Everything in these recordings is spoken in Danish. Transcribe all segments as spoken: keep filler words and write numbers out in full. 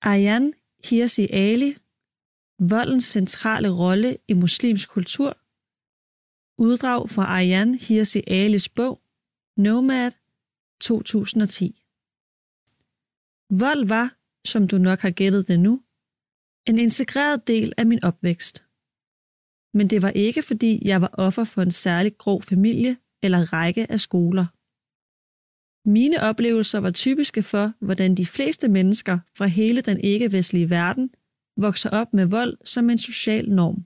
Ayaan Hirsi Ali, voldens centrale rolle i muslimsk kultur. Uddrag fra Ayaan Hirsi Alis bog Nomad to tusind og ti. Vold var, som du nok har gættet det nu, en integreret del af min opvækst. Men det var ikke, fordi jeg var offer for en særlig grov familie eller række af skoler. Mine oplevelser var typiske for, hvordan de fleste mennesker fra hele den ikke-vestlige verden vokser op med vold som en social norm.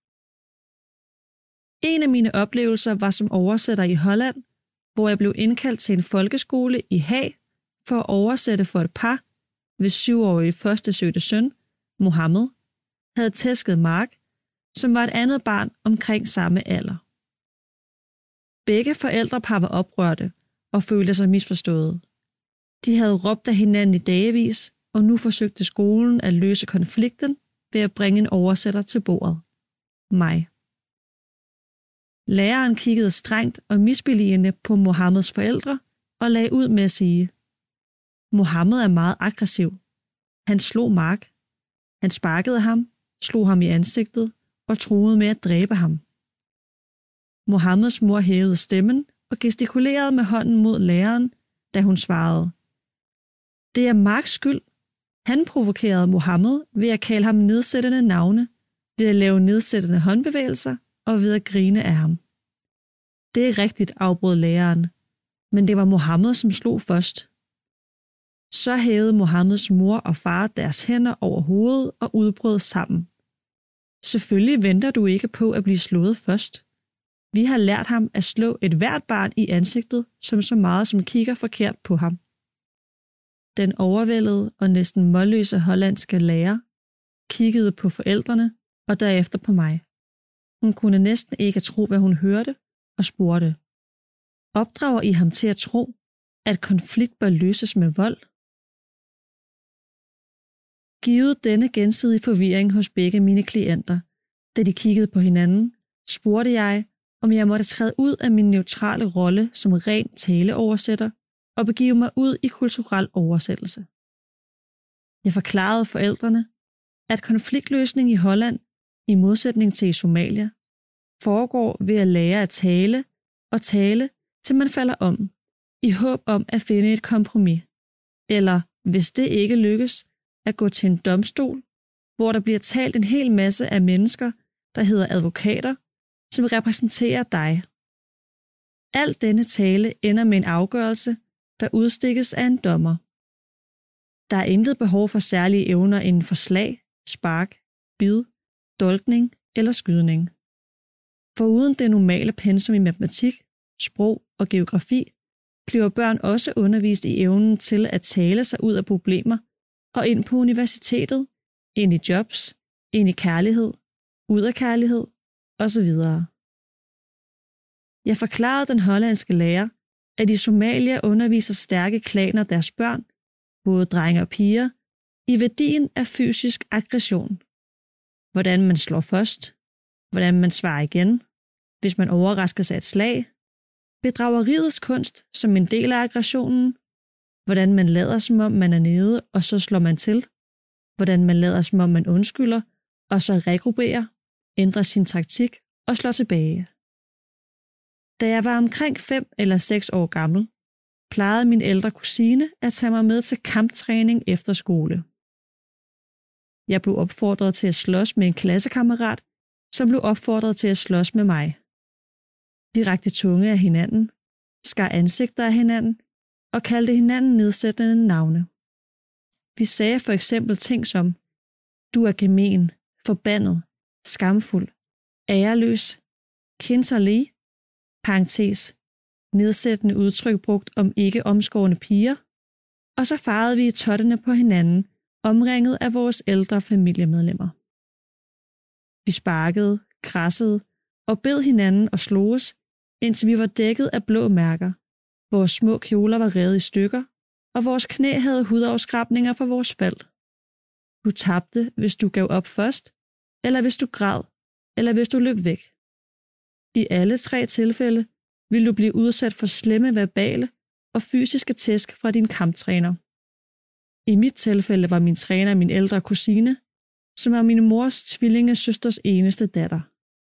En af mine oplevelser var som oversætter i Holland, hvor jeg blev indkaldt til en folkeskole i Haag for at oversætte for et par, hvis syvårige førstesøgte søn, Mohammed, havde tæsket Mark, som var et andet barn omkring samme alder. Begge forældrepar var oprørte og følte sig misforstået. De havde råbt af hinanden i dagevis, og nu forsøgte skolen at løse konflikten ved at bringe en oversætter til bordet. Mig. Læreren kiggede strengt og misbilligende på Mohammeds forældre og lagde ud med at sige: Mohammed er meget aggressiv. Han slog Mark. Han sparkede ham, slog ham i ansigtet og truede med at dræbe ham. Mohammeds mor hævede stemmen og gestikulerede med hånden mod læreren, da hun svarede: Det er Marks skyld. Han provokerede Mohammed ved at kalde ham nedsættende navne, ved at lave nedsættende håndbevægelser og ved at grine af ham. Det er rigtigt, afbrød læreren, men det var Mohammed, som slog først. Så hævede Mohammeds mor og far deres hænder over hovedet og udbrød sammen. Selvfølgelig venter du ikke på at blive slået først. Vi har lært ham at slå et hvert barn i ansigtet, som så meget som kigger forkert på ham. Den overvældede og næsten målløse hollandske lærer kiggede på forældrene og derefter på mig. Hun kunne næsten ikke tro, hvad hun hørte, og spurgte: Opdrager I ham til at tro, at konflikt bør løses med vold? Givet denne gensidige forvirring hos begge mine klienter, da de kiggede på hinanden, spurgte jeg, om jeg måtte træde ud af min neutrale rolle som ren taleoversætter og begive mig ud i kulturel oversættelse. Jeg forklarede forældrene, at konfliktløsning i Holland, i modsætning til i Somalia, foregår ved at lære at tale og tale, til man falder om, i håb om at finde et kompromis, eller, hvis det ikke lykkes, at gå til en domstol, hvor der bliver talt en hel masse af mennesker, der hedder advokater, som repræsenterer dig. Al denne tale ender med en afgørelse, der udstikkes af en dommer. Der er intet behov for særlige evner inden for slag, spark, bid, dolkning eller skydning. Foruden det normale pensum i matematik, sprog og geografi, bliver børn også undervist i evnen til at tale sig ud af problemer og ind på universitetet, ind i jobs, ind i kærlighed, ud af kærlighed osv. Jeg forklarede den hollandske lærer, at i Somalia underviser stærke klaner deres børn, både drenge og piger, i værdien af fysisk aggression. Hvordan man slår først, hvordan man svarer igen, hvis man overrasker sig et slag, bedrageriets kunst som en del af aggressionen, hvordan man lader som om man er nede, og så slår man til, hvordan man lader som om man undskylder, og så regrupperer, ændrer sin taktik og slår tilbage. Da jeg var omkring fem eller seks år gammel, plejede min ældre kusine at tage mig med til kamptræning efter skole. Jeg blev opfordret til at slås med en klassekammerat, som blev opfordret til at slås med mig. Vi rakte tunge af hinanden, skar ansigter af hinanden og kaldte hinanden nedsættende navne. Vi sagde for eksempel ting som: Du er gemen, forbandet, skamfuld, æreløs, kinderlig, parentes, nedsættende udtryk brugt om ikke omskårne piger, og så farede vi i tottene på hinanden, omringet af vores ældre familiemedlemmer. Vi sparkede, krassede og bed hinanden og slog os, indtil vi var dækket af blå mærker. Vores små kjoler var revet i stykker, og vores knæ havde hudafskrabninger fra vores fald. Du tabte, hvis du gav op først, eller hvis du græd, eller hvis du løb væk. I alle tre tilfælde vil du blive udsat for slemme verbale og fysiske tæsk fra din kamptræner. I mit tilfælde var min træner min ældre kusine, som var min mors tvillingesøsters eneste datter.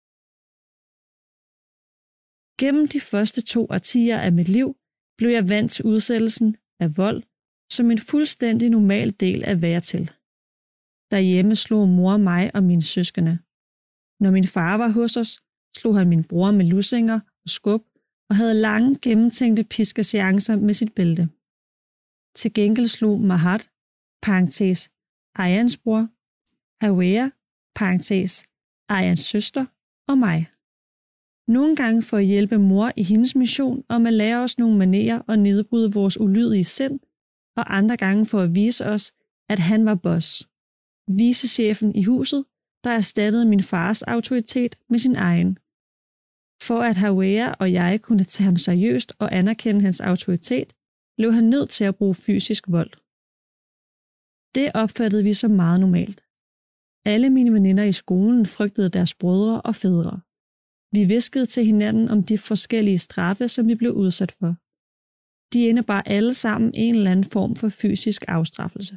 Gennem de første to årtier af mit liv blev jeg vant til udsættelsen af vold som en fuldstændig normal del af være til. Derhjemme slog mor mig og mine søskende. Når min far var hos os, slog han min bror med lussinger og skub og havde lange, gennemtænkte piskeseancer med sit bælte. Til gengæld slog Mahat, parentes, Ayans bror, Hawea, parentes, Ayans søster og mig. Nogle gange for at hjælpe mor i hendes mission om at lære os nogle manerer og nedbryde vores ulydige sind, og andre gange for at vise os, at han var boss, vicechefen i huset, der erstattede min fars autoritet med sin egen. For at Hawea og jeg kunne tage ham seriøst og anerkende hans autoritet, blev han nødt til at bruge fysisk vold. Det opfattede vi som meget normalt. Alle mine veninder i skolen frygtede deres brødre og fædre. Vi hviskede til hinanden om de forskellige straffe, som vi blev udsat for. De indebar alle sammen en eller anden form for fysisk afstraffelse.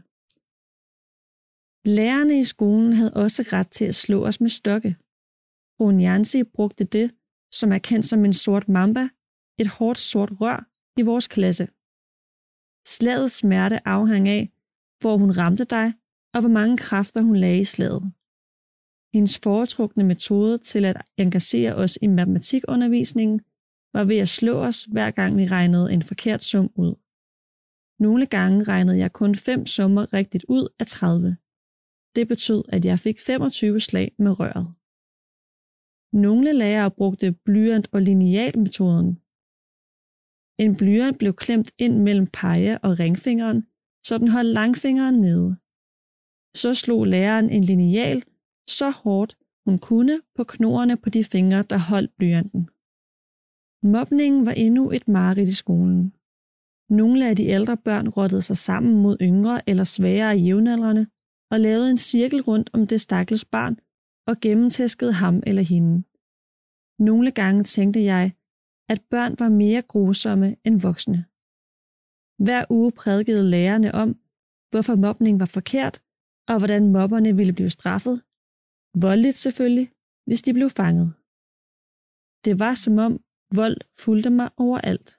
Lærerne i skolen havde også ret til at slå os med stokke. Runyansi brugte det, som er kendt som en sort mamba, et hårdt sort rør, i vores klasse. Slagets smerte afhang af, hvor hun ramte dig, og hvor mange kræfter hun lagde i slaget. Hendes foretrukne metode til at engagere os i matematikundervisningen var ved at slå os, hver gang vi regnede en forkert sum ud. Nogle gange regnede jeg kun fem summer rigtigt ud af tredive. Det betød, at jeg fik femogtyve slag med røret. Nogle lærere brugte blyant- og linealmetoden. En blyant blev klemt ind mellem pege- og ringfingeren, så den holdt langfingeren nede. Så slog læreren en lineal så hårdt, hun kunne på knorene på de fingre, der holdt blyanten. Mobningen var endnu et mareridt i skolen. Nogle af de ældre børn rottede sig sammen mod yngre eller svagere jævnaldrende og lavede en cirkel rundt om det stakkels barn og gennemtæskede ham eller hende. Nogle gange tænkte jeg, at børn var mere grusomme end voksne. Hver uge prædikede lærerne om, hvorfor mobning var forkert, og hvordan mobberne ville blive straffet. Voldeligt selvfølgelig, hvis de blev fanget. Det var som om vold fulgte mig overalt.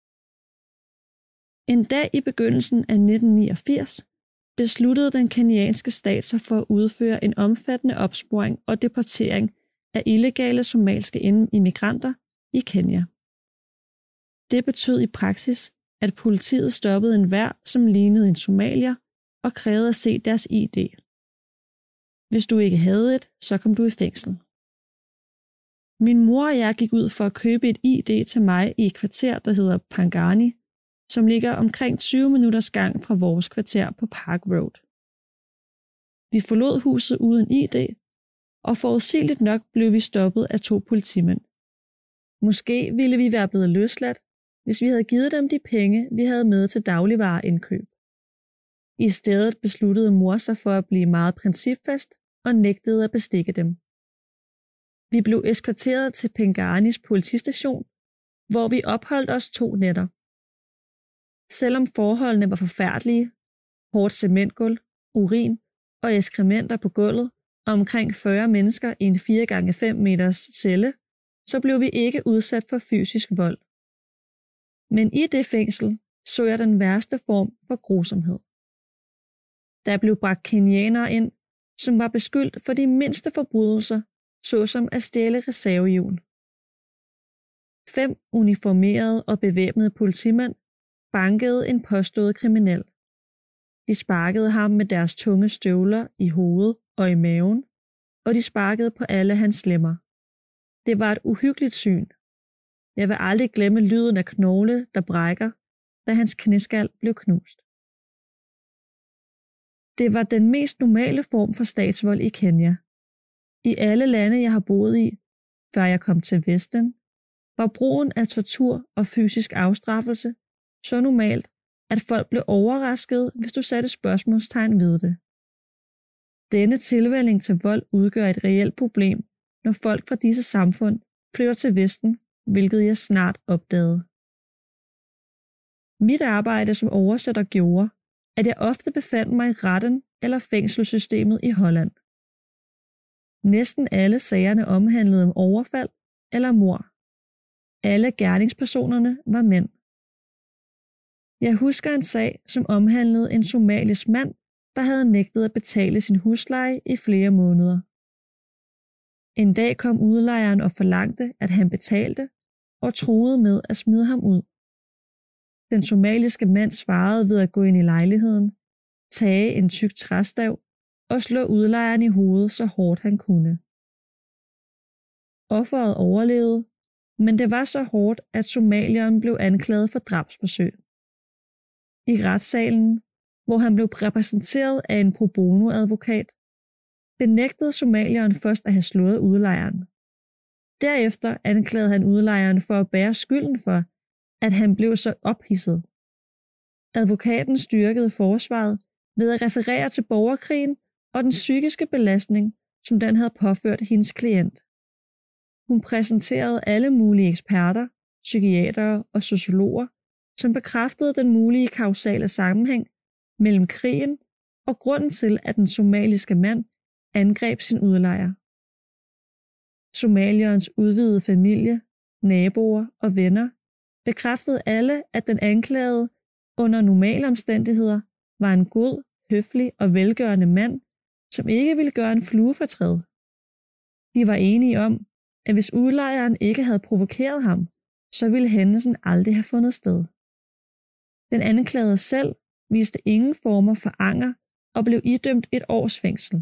En dag i begyndelsen af nitten niogfirs besluttede den kenyanske stat sig for at udføre en omfattende opsporing og deportering af illegale somalske immigranter i Kenya. Det betød i praksis, at politiet stoppede enhver, som lignede en somalier, og krævede at se deres I D. Hvis du ikke havde et, så kom du i fængsel. Min mor og jeg gik ud for at købe et I D til mig i et kvarter, der hedder Pangani, som ligger omkring tyve minutters gang fra vores kvarter på Park Road. Vi forlod huset uden I D, og forudsigeligt nok blev vi stoppet af to politimænd. Måske ville vi være blevet løsladt, hvis vi havde givet dem de penge, vi havde med til dagligvareindkøb. I stedet besluttede mor sig for at blive meget principfast og nægtede at bestikke dem. Vi blev eskorteret til Penganis politistation, hvor vi opholdt os to nætter. Selvom forholdene var forfærdelige, hårdt cementgulv, urin og ekskrementer på gulvet og omkring fyrre mennesker i en fire gange fem meters celle, så blev vi ikke udsat for fysisk vold. Men i det fængsel så jeg den værste form for grusomhed. Der blev bragt kenyanere ind, som var beskyldt for de mindste forbrydelser, såsom at stjæle reservehjul. Fem uniformerede og bevæbnede politimænd bankede en påstået kriminel. De sparkede ham med deres tunge støvler i hovedet og i maven, og de sparkede på alle hans lemmer. Det var et uhyggeligt syn. Jeg vil aldrig glemme lyden af knogle, der brækker, da hans knæskal blev knust. Det var den mest normale form for statsvold i Kenya. I alle lande, jeg har boet i, før jeg kom til Vesten, var brugen af tortur og fysisk afstraffelse så normalt, at folk blev overrasket, hvis du satte spørgsmålstegn ved det. Denne tilvænning til vold udgør et reelt problem, når folk fra disse samfund flytter til Vesten, hvilket jeg snart opdagede. Mit arbejde som oversætter gjorde, at jeg ofte befandt mig i retten eller fængselssystemet i Holland. Næsten alle sagerne omhandlede om overfald eller mord. Alle gerningspersonerne var mænd. Jeg husker en sag, som omhandlede en somalisk mand, der havde nægtet at betale sin husleje i flere måneder. En dag kom udlejeren og forlangte, at han betalte, og truede med at smide ham ud. Den somaliske mand svarede ved at gå ind i lejligheden, tage en tyk træstav og slå udlejeren i hovedet så hårdt han kunne. Offeret overlevede, men det var så hårdt, at somalieren blev anklaget for drabsforsøg. I retssalen, hvor han blev repræsenteret af en pro bono-advokat, benægtede somalieren først at have slået udlejeren. Derefter anklagede han udlejeren for at bære skylden for, at han blev så ophidset. Advokaten styrkede forsvaret ved at referere til borgerkrigen og den psykiske belastning, som den havde påført hendes klient. Hun præsenterede alle mulige eksperter, psykiatere og sociologer, som bekræftede den mulige kausale sammenhæng mellem krigen og grunden til, at den somaliske mand angreb sin udlejer. Somalierens udvidede familie, naboer og venner bekræftede alle, at den anklagede under normale omstændigheder var en god, høflig og velgørende mand, som ikke ville gøre en fluefortræd. De var enige om, at hvis udlejeren ikke havde provokeret ham, så ville hændelsen aldrig have fundet sted. Den anklagede selv viste ingen former for anger og blev idømt et års fængsel.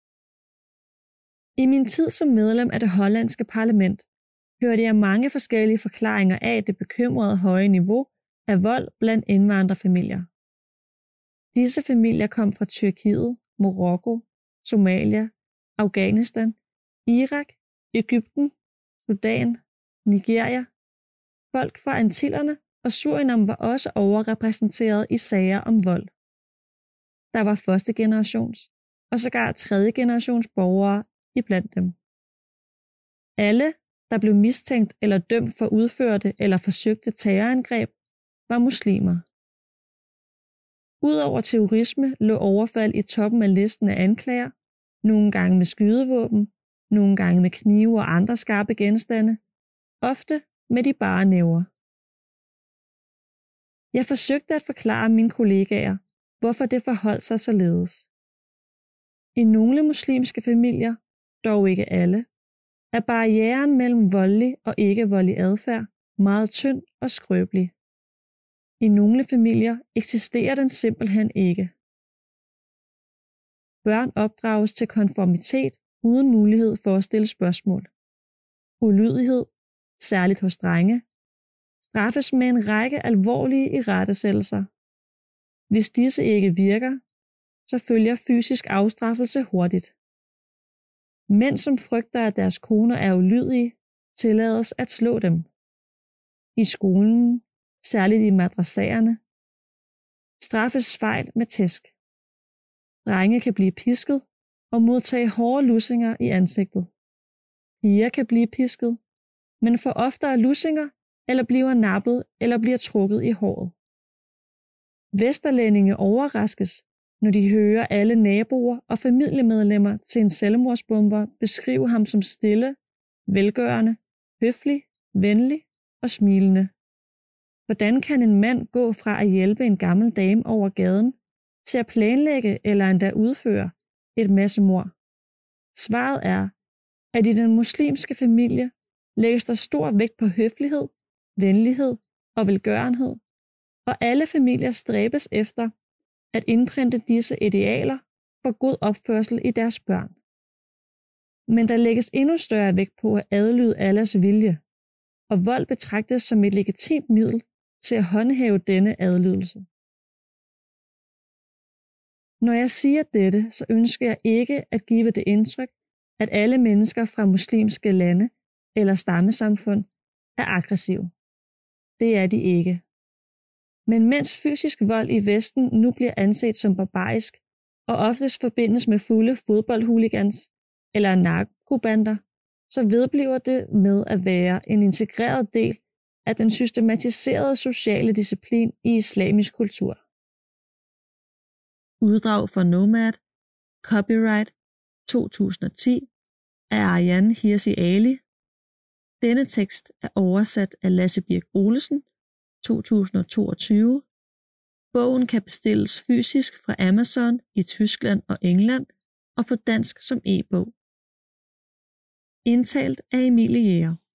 I min tid som medlem af det hollandske parlament hørte jeg mange forskellige forklaringer af det bekymrede høje niveau af vold blandt indvandrerfamilier. Disse familier kom fra Tyrkiet, Marokko, Somalia, Afghanistan, Irak, Egypten, Sudan, Nigeria. Folk fra Antillerne og Surinam var også overrepræsenteret i sager om vold. Der var første generations og sågar tredje generations borgere iblandt dem. Alle, der blev mistænkt eller dømt for udførte eller forsøgte terrorangreb, var muslimer. Udover terrorisme lå overfald i toppen af listen af anklager, nogle gange med skydevåben, nogle gange med knive og andre skarpe genstande, ofte med de bare næver. Jeg forsøgte at forklare mine kollegaer, hvorfor det forholdt sig således. I nogle muslimske familier, dog ikke alle, er barrieren mellem voldelig og ikke-voldelig adfærd meget tynd og skrøbelig. I nogle familier eksisterer den simpelthen ikke. Børn opdrages til konformitet uden mulighed for at stille spørgsmål. Ulydighed, særligt hos drenge, straffes med en række alvorlige irettesættelser. Hvis disse ikke virker, så følger fysisk afstraffelse hurtigt. Mænd, som frygter, at deres koner er ulydige, tillades at slå dem. I skolen, særligt i madraserne, straffes fejl med tæsk. Drenge kan blive pisket og modtage hårde lussinger i ansigtet. Piger kan blive pisket, men får oftere lussinger eller bliver nappet eller bliver trukket i håret. Vesterlændinge overraskes, når de hører alle naboer og familiemedlemmer til en selvmordsbomber beskrive ham som stille, velgørende, høflig, venlig og smilende. Hvordan kan en mand gå fra at hjælpe en gammel dame over gaden til at planlægge eller endda udføre et massemord? Svaret er, at i den muslimske familie lægges der stor vægt på høflighed, venlighed og velgørenhed, og alle familier stræbes efter at indprinte disse idealer for god opførsel i deres børn. Men der lægges endnu større vægt på at adlyde alles vilje, og vold betragtes som et legitimt middel til at håndhæve denne adlydelse. Når jeg siger dette, så ønsker jeg ikke at give det indtryk, at alle mennesker fra muslimske lande eller stammesamfund er aggressive. Det er de ikke. Men mens fysisk vold i Vesten nu bliver anset som barbarisk og oftest forbindes med fulde fodboldhooligans eller narkobander, så vedbliver det med at være en integreret del af den systematiserede sociale disciplin i islamisk kultur. Uddrag fra Nomad. Copyright to tusind og ti af Ariane Hirsi Ali. Denne tekst er oversat af Lasse Birk Olesen, to tusind og toogtyve. Bogen kan bestilles fysisk fra Amazon i Tyskland og England og på dansk som e-bog. Indtalt af Emilie Jæger.